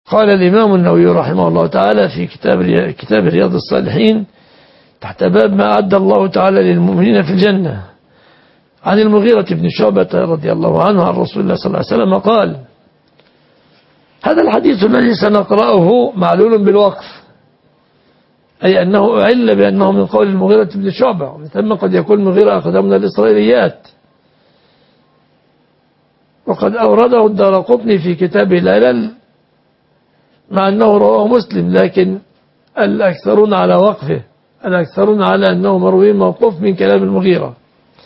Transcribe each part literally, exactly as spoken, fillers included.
قال الإمام النووي رحمه الله تعالى في كتاب كتاب رياض الصالحين تحت باب ما أعد الله تعالى للمؤمنين في الجنة، عن المغيرة بن شعبة رضي الله عنه عن رسول الله صلى الله عليه وسلم قال: هذا الحديث الذي سنقرأه معلول بالوقف، أي أنه أعل بأنه من قول المغيرة بن شعبة، ومن ثم قد يكون المغيرة أخذ من الإسرائيليات. وقد أورده الدارقطني في كتابه العلل مع أنه رواه مسلم، لكن الأكثرون على وقفه، الأكثرون على أنه مروي موقوف من كلام المغيرة.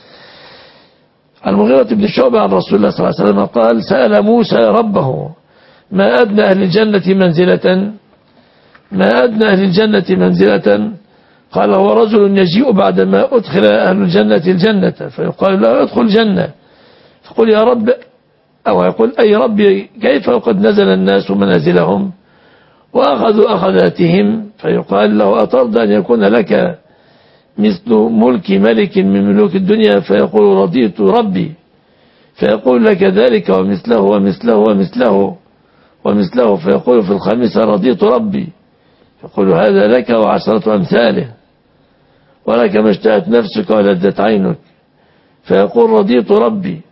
المغيرة بن شعبة عن رسول الله صلى الله عليه وسلم قال: سأل موسى ربه ما أدنى أهل الجنة منزلة ما أدنى أهل الجنة منزلة قال: هو رجل يجيء بعدما أدخل أهل الجنة الجنة فيقال له: ادخل الجنة، فقل يا رب، أو يقول: أي ربي، كيف وقد نزل الناس منازلهم وأخذوا أخذاتهم؟ فيقال له: أترضى أن يكون لك مثل ملك ملك من ملوك الدنيا؟ فيقول: رضيت ربي. فيقول لك ذلك ومثله ومثله ومثله ومثله، فيقول في الخامسة: رضيت ربي. يقول: هذا لك وعشرة أمثاله، ولك ما اشتهت نفسك ولذت عينك. فيقول: رضيت ربي.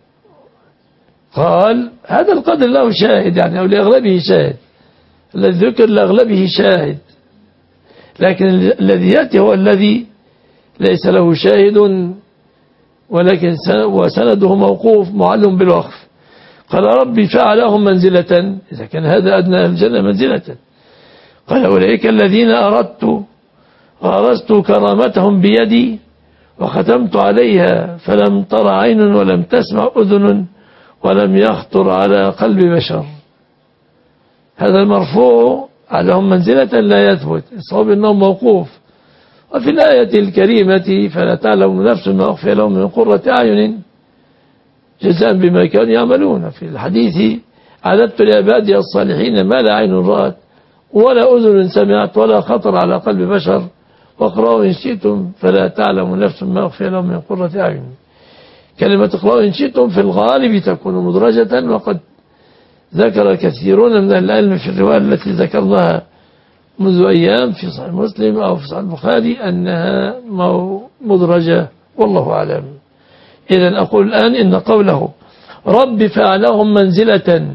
قال: هذا القدر له شاهد، يعني أو لأغلبه شاهد، الذي ذكر لأغلبه شاهد، لكن الذي يأتي هو الذي ليس له شاهد، ولكن وسنده موقوف معلم بالوقف. قال: ربي فعلهم منزلة، إذا كان هذا أدنى الجنة منزلة. قال: أولئك الذين أردت غرست كرامتهم بيدي وختمت عليها فلم تر عين ولم تسمع أذن ولم يخطر على قلب بشر. هذا المرفوع عليهم منزلة لا يثبت، الصواب أنه موقوف. وفي الآية الكريمة: فلا تعلم نفس ما أخفي لهم من قرة أعين جزاء بما كانوا يعملون. في الحديث: أعددت لعبادي الصالحين ما لا عين رأت ولا أذن سمعت ولا خطر على قلب بشر، واقرأوا إن شئتم فلا تعلم نفس ما أخفي لهم من قرة أعين. كلمة اقرأوا إن شئتم في الغالب تكون مدرجة، وقد ذكر كثيرون من العلم في الرواية التي ذكرناها منذ أيام في صحيح مسلم أو في صحيح البخاري أنها مدرجة، والله أعلم. إذن أقول الآن إن قوله رب فعلهم منزلة،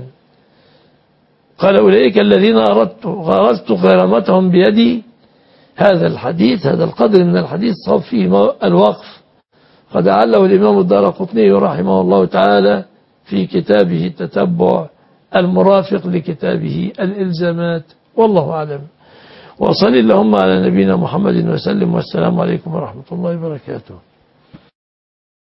قال: أولئك الذين أردت غرست كرامتهم بيدي، هذا الحديث، هذا القدر من الحديث صاب فيه الوقف، قد أعله الإمام الدارقطني رحمه الله تعالى في كتابه التتبع المرافق لكتابه الإلزامات، والله أعلم. وصل اللهم على نبينا محمد وسلم، والسلام عليكم ورحمة الله وبركاته.